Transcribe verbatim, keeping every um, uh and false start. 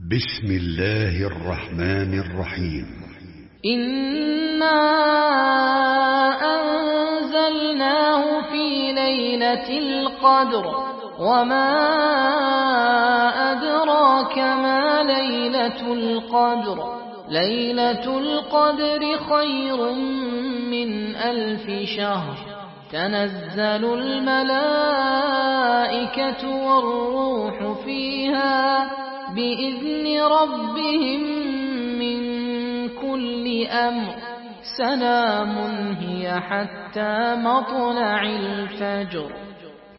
بسم الله الرحمن الرحيم. إنا أنزلناه في ليلة القدر وما أدراك ما ليلة القدر ليلة القدر خير من ألف شهر تنزل الملائكة والروح فيها بإذن ربهم من كل أمر سلام هي حتى مطلع الفجر.